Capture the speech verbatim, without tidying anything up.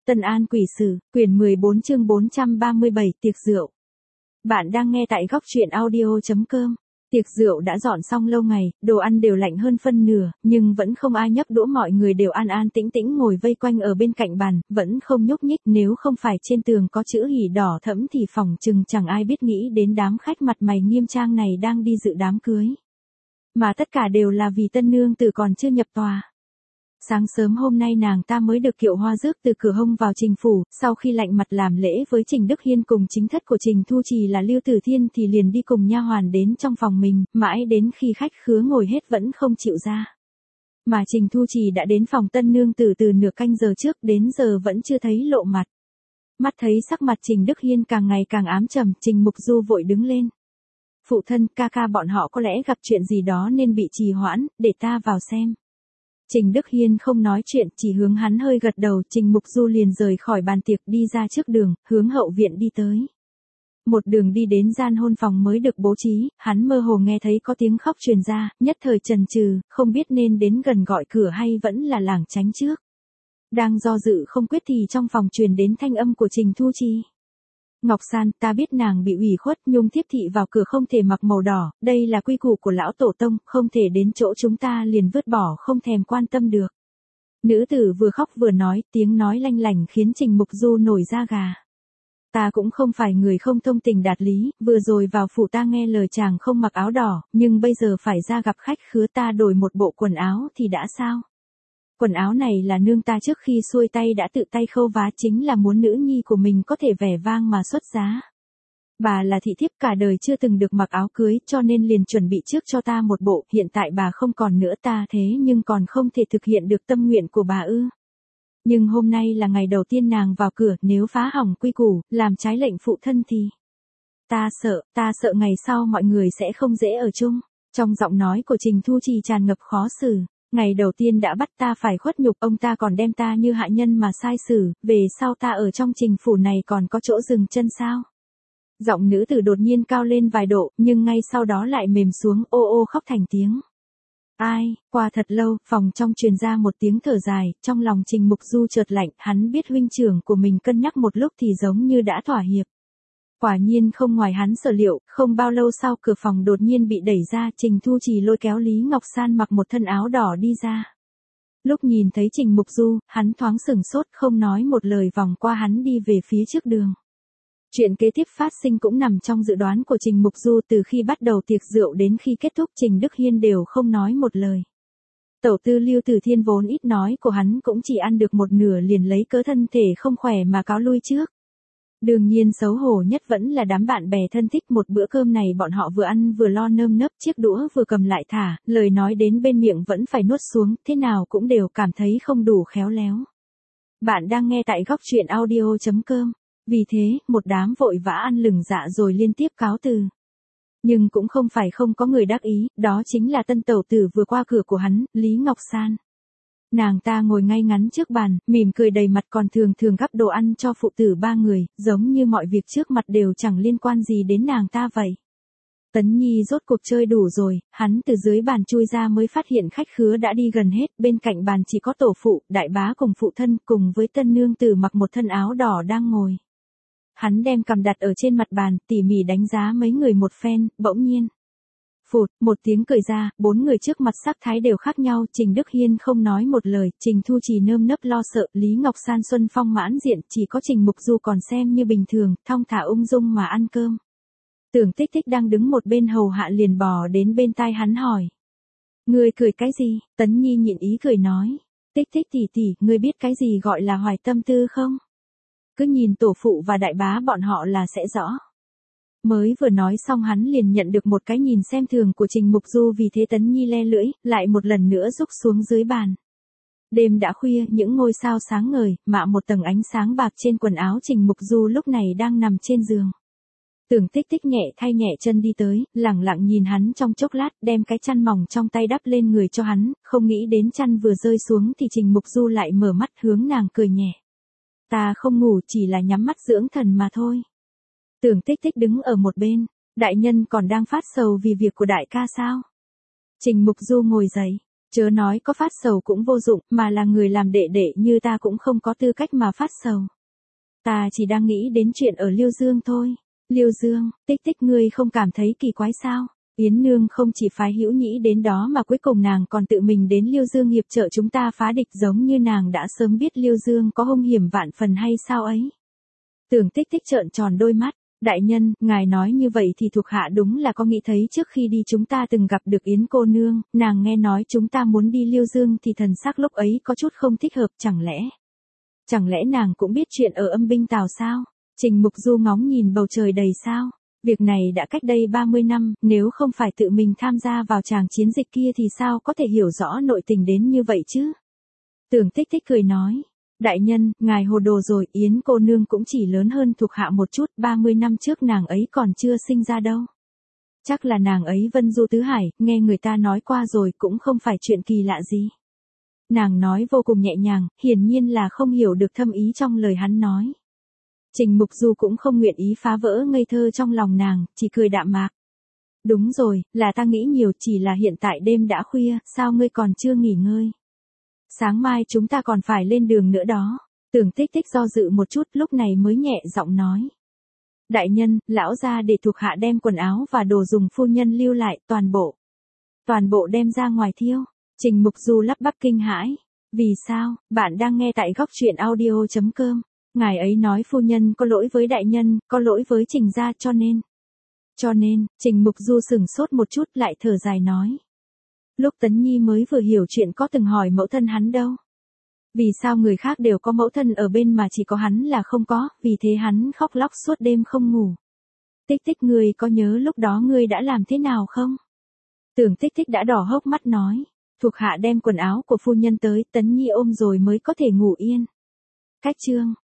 Tân An Quỷ Sử, quyển mười bốn chương bốn trăm ba mươi bảy tiệc rượu. Bạn đang nghe tại góc truyện audio chấm com. Tiệc rượu đã dọn xong lâu ngày, đồ ăn đều lạnh hơn phân nửa, nhưng vẫn không ai nhấc đũa, mọi người đều an an tĩnh tĩnh ngồi vây quanh ở bên cạnh bàn, vẫn không nhúc nhích. Nếu không phải trên tường có chữ hỉ đỏ thẫm thì phỏng chừng chẳng ai biết nghĩ đến đám khách mặt mày nghiêm trang này đang đi dự đám cưới. Mà tất cả đều là vì tân nương tử còn chưa nhập tòa. Sáng sớm hôm nay nàng ta mới được kiệu hoa rước từ cửa hông vào Trình phủ, sau khi lạnh mặt làm lễ với Trình Đức Hiên cùng chính thất của Trình Thu Trì là Lưu Tử Thiên thì liền đi cùng nha hoàn đến trong phòng mình, mãi đến khi khách khứa ngồi hết vẫn không chịu ra. Mà Trình Thu Trì đã đến phòng tân nương tử từ nửa canh giờ trước, đến giờ vẫn chưa thấy lộ mặt. Mắt thấy sắc mặt Trình Đức Hiên càng ngày càng ám trầm, Trình Mục Du vội đứng lên. Phụ thân, ca ca bọn họ có lẽ gặp chuyện gì đó nên bị trì hoãn, để ta vào xem. Trình Đức Hiên không nói chuyện, chỉ hướng hắn hơi gật đầu. Trình Mục Du liền rời khỏi bàn tiệc đi ra trước đường, hướng hậu viện đi tới. Một đường đi đến gian hôn phòng mới được bố trí, hắn mơ hồ nghe thấy có tiếng khóc truyền ra, nhất thời chần chừ, không biết nên đến gần gọi cửa hay vẫn là lảng tránh trước. Đang do dự không quyết thì trong phòng truyền đến thanh âm của Trình Thu Trì. Ngọc San, ta biết nàng bị ủy khuất, nhung tiếp thị vào cửa không thể mặc màu đỏ, đây là quy củ của lão tổ tông, không thể đến chỗ chúng ta liền vứt bỏ không thèm quan tâm được. Nữ tử vừa khóc vừa nói, tiếng nói lanh lảnh khiến Trình Mục Du nổi da gà. Ta cũng không phải người không thông tình đạt lý, vừa rồi vào phủ ta nghe lời chàng không mặc áo đỏ, nhưng bây giờ phải ra gặp khách khứa, ta đổi một bộ quần áo thì đã sao? Quần áo này là nương ta trước khi xuôi tay đã tự tay khâu vá, chính là muốn nữ nhi của mình có thể vẻ vang mà xuất giá. Bà là thị thiếp cả đời chưa từng được mặc áo cưới, cho nên liền chuẩn bị trước cho ta một bộ, hiện tại bà không còn nữa ta thế nhưng còn không thể thực hiện được tâm nguyện của bà ư. Nhưng hôm nay là ngày đầu tiên nàng vào cửa, nếu phá hỏng quy củ, làm trái lệnh phụ thân thì... Ta sợ, ta sợ ngày sau mọi người sẽ không dễ ở chung. Trong giọng nói của Trình Thu Trì tràn ngập khó xử. Ngày đầu tiên đã bắt ta phải khuất nhục, ông ta còn đem ta như hạ nhân mà sai xử, về sau ta ở trong Trình phủ này còn có chỗ dừng chân sao? Giọng nữ tử đột nhiên cao lên vài độ, nhưng ngay sau đó lại mềm xuống, ô ô khóc thành tiếng. Ai, qua thật lâu, phòng trong truyền ra một tiếng thở dài, trong lòng Trình Mục Du chợt lạnh, hắn biết huynh trưởng của mình cân nhắc một lúc thì giống như đã thỏa hiệp. Quả nhiên không ngoài hắn sở liệu, không bao lâu sau cửa phòng đột nhiên bị đẩy ra, Trình Thu Trì lôi kéo Lý Ngọc San mặc một thân áo đỏ đi ra. Lúc nhìn thấy Trình Mục Du, hắn thoáng sửng sốt, không nói một lời vòng qua hắn đi về phía trước đường. Chuyện kế tiếp phát sinh cũng nằm trong dự đoán của Trình Mục Du, từ khi bắt đầu tiệc rượu đến khi kết thúc Trình Đức Hiên đều không nói một lời. Tẩu tư Lưu Tử Thiên vốn ít nói của hắn cũng chỉ ăn được một nửa liền lấy cớ thân thể không khỏe mà cáo lui trước. Đương nhiên xấu hổ nhất vẫn là đám bạn bè thân thích, một bữa cơm này bọn họ vừa ăn vừa lo nơm nớp, chiếc đũa vừa cầm lại thả, lời nói đến bên miệng vẫn phải nuốt xuống, thế nào cũng đều cảm thấy không đủ khéo léo. Bạn đang nghe tại góc truyện audio chấm com. Vì thế, một đám vội vã ăn lừng dạ rồi liên tiếp cáo từ. Nhưng cũng không phải không có người đắc ý, đó chính là tân tẩu tử vừa qua cửa của hắn, Lý Ngọc San. Nàng ta ngồi ngay ngắn trước bàn, mỉm cười đầy mặt, còn thường thường gắp đồ ăn cho phụ tử ba người, giống như mọi việc trước mặt đều chẳng liên quan gì đến nàng ta vậy. Tấn Nhi rốt cuộc chơi đủ rồi, hắn từ dưới bàn chui ra mới phát hiện khách khứa đã đi gần hết, bên cạnh bàn chỉ có tổ phụ, đại bá cùng phụ thân cùng với tân nương tử mặc một thân áo đỏ đang ngồi. Hắn đem cằm đặt ở trên mặt bàn, tỉ mỉ đánh giá mấy người một phen, bỗng nhiên. Phụt, một tiếng cười ra, bốn người trước mặt sắc thái đều khác nhau, Trình Đức Hiên không nói một lời, Trình Thu Trì nơm nớp lo sợ, Lý Ngọc San xuân phong mãn diện, chỉ có Trình Mục Du còn xem như bình thường, thong thả ung dung mà ăn cơm. Tưởng Tích Tích đang đứng một bên hầu hạ liền bò đến bên tai hắn hỏi. Ngươi cười cái gì? Tấn Nhi nhịn ý cười nói. Tích Tích tỷ tỷ, ngươi biết cái gì gọi là hoài tâm tư không? Cứ nhìn tổ phụ và đại bá bọn họ là sẽ rõ. Mới vừa nói xong hắn liền nhận được một cái nhìn xem thường của Trình Mục Du, vì thế Tấn Nhi le lưỡi, lại một lần nữa rúc xuống dưới bàn. Đêm đã khuya, những ngôi sao sáng ngời, mạ một tầng ánh sáng bạc trên quần áo Trình Mục Du lúc này đang nằm trên giường. Tưởng Tích Tích nhẹ thay nhẹ chân đi tới, lẳng lặng nhìn hắn trong chốc lát, đem cái chăn mỏng trong tay đắp lên người cho hắn, không nghĩ đến chăn vừa rơi xuống thì Trình Mục Du lại mở mắt hướng nàng cười nhẹ. Ta không ngủ, chỉ là nhắm mắt dưỡng thần mà thôi. Tưởng Tích Tích đứng ở một bên, đại nhân còn đang phát sầu vì việc của đại ca sao? Trình Mục Du ngồi dậy, Chớ nói có phát sầu cũng vô dụng, mà là người làm đệ đệ như ta cũng không có tư cách mà phát sầu. Ta chỉ đang nghĩ đến chuyện ở Liêu Dương thôi. Liêu Dương, Tích Tích ngươi không cảm thấy kỳ quái sao? Yến Nương không chỉ phái Hữu Nhĩ đến đó mà cuối cùng nàng còn tự mình đến Liêu Dương hiệp trợ chúng ta phá địch, giống như nàng đã sớm biết Liêu Dương có hung hiểm vạn phần hay sao ấy? Tưởng Tích Tích trợn tròn đôi mắt. Đại nhân, ngài nói như vậy thì thuộc hạ đúng là có nghĩ thấy trước khi đi chúng ta từng gặp được Yến cô nương, nàng nghe nói chúng ta muốn đi Liêu Dương thì thần sắc lúc ấy có chút không thích hợp, chẳng lẽ? Chẳng lẽ nàng cũng biết chuyện ở Âm binh Tào sao? Trình Mục Du ngóng nhìn bầu trời đầy sao. Việc này đã cách đây ba mươi năm, nếu không phải tự mình tham gia vào tràng chiến dịch kia thì sao có thể hiểu rõ nội tình đến như vậy chứ? Tưởng Tích Tích cười nói. Đại nhân, ngài hồ đồ rồi, Yến cô nương cũng chỉ lớn hơn thuộc hạ một chút, ba mươi năm trước nàng ấy còn chưa sinh ra đâu. Chắc là nàng ấy vân du tứ hải, nghe người ta nói qua rồi, cũng không phải chuyện kỳ lạ gì. Nàng nói vô cùng nhẹ nhàng, hiển nhiên là không hiểu được thâm ý trong lời hắn nói. Trình Mục Du cũng không nguyện ý phá vỡ ngây thơ trong lòng nàng, chỉ cười đạm mạc. Đúng rồi, là ta nghĩ nhiều, chỉ là hiện tại đêm đã khuya, sao ngươi còn chưa nghỉ ngơi? Sáng mai chúng ta còn phải lên đường nữa đó. Tưởng Tích Tích do dự một chút, lúc này mới nhẹ giọng nói. Đại nhân, lão gia để thuộc hạ đem quần áo và đồ dùng phu nhân lưu lại, toàn bộ. Toàn bộ đem ra ngoài thiêu. Trình Mục Du lắp bắp kinh hãi. Vì sao? Bạn đang nghe tại góc truyện audio chấm com. Ngài ấy nói phu nhân có lỗi với đại nhân, có lỗi với Trình gia, cho nên. Cho nên, Trình Mục Du sửng sốt một chút lại thở dài nói. Lúc Tấn Nhi mới vừa hiểu chuyện có từng hỏi mẫu thân hắn đâu. Vì sao người khác đều có mẫu thân ở bên mà chỉ có hắn là không có, vì thế hắn khóc lóc suốt đêm không ngủ. Tích Tích, ngươi có nhớ lúc đó ngươi đã làm thế nào không? Tưởng Tích Tích đã đỏ hốc mắt nói. Thuộc hạ đem quần áo của phu nhân tới, Tấn Nhi ôm rồi mới có thể ngủ yên. Cách chương.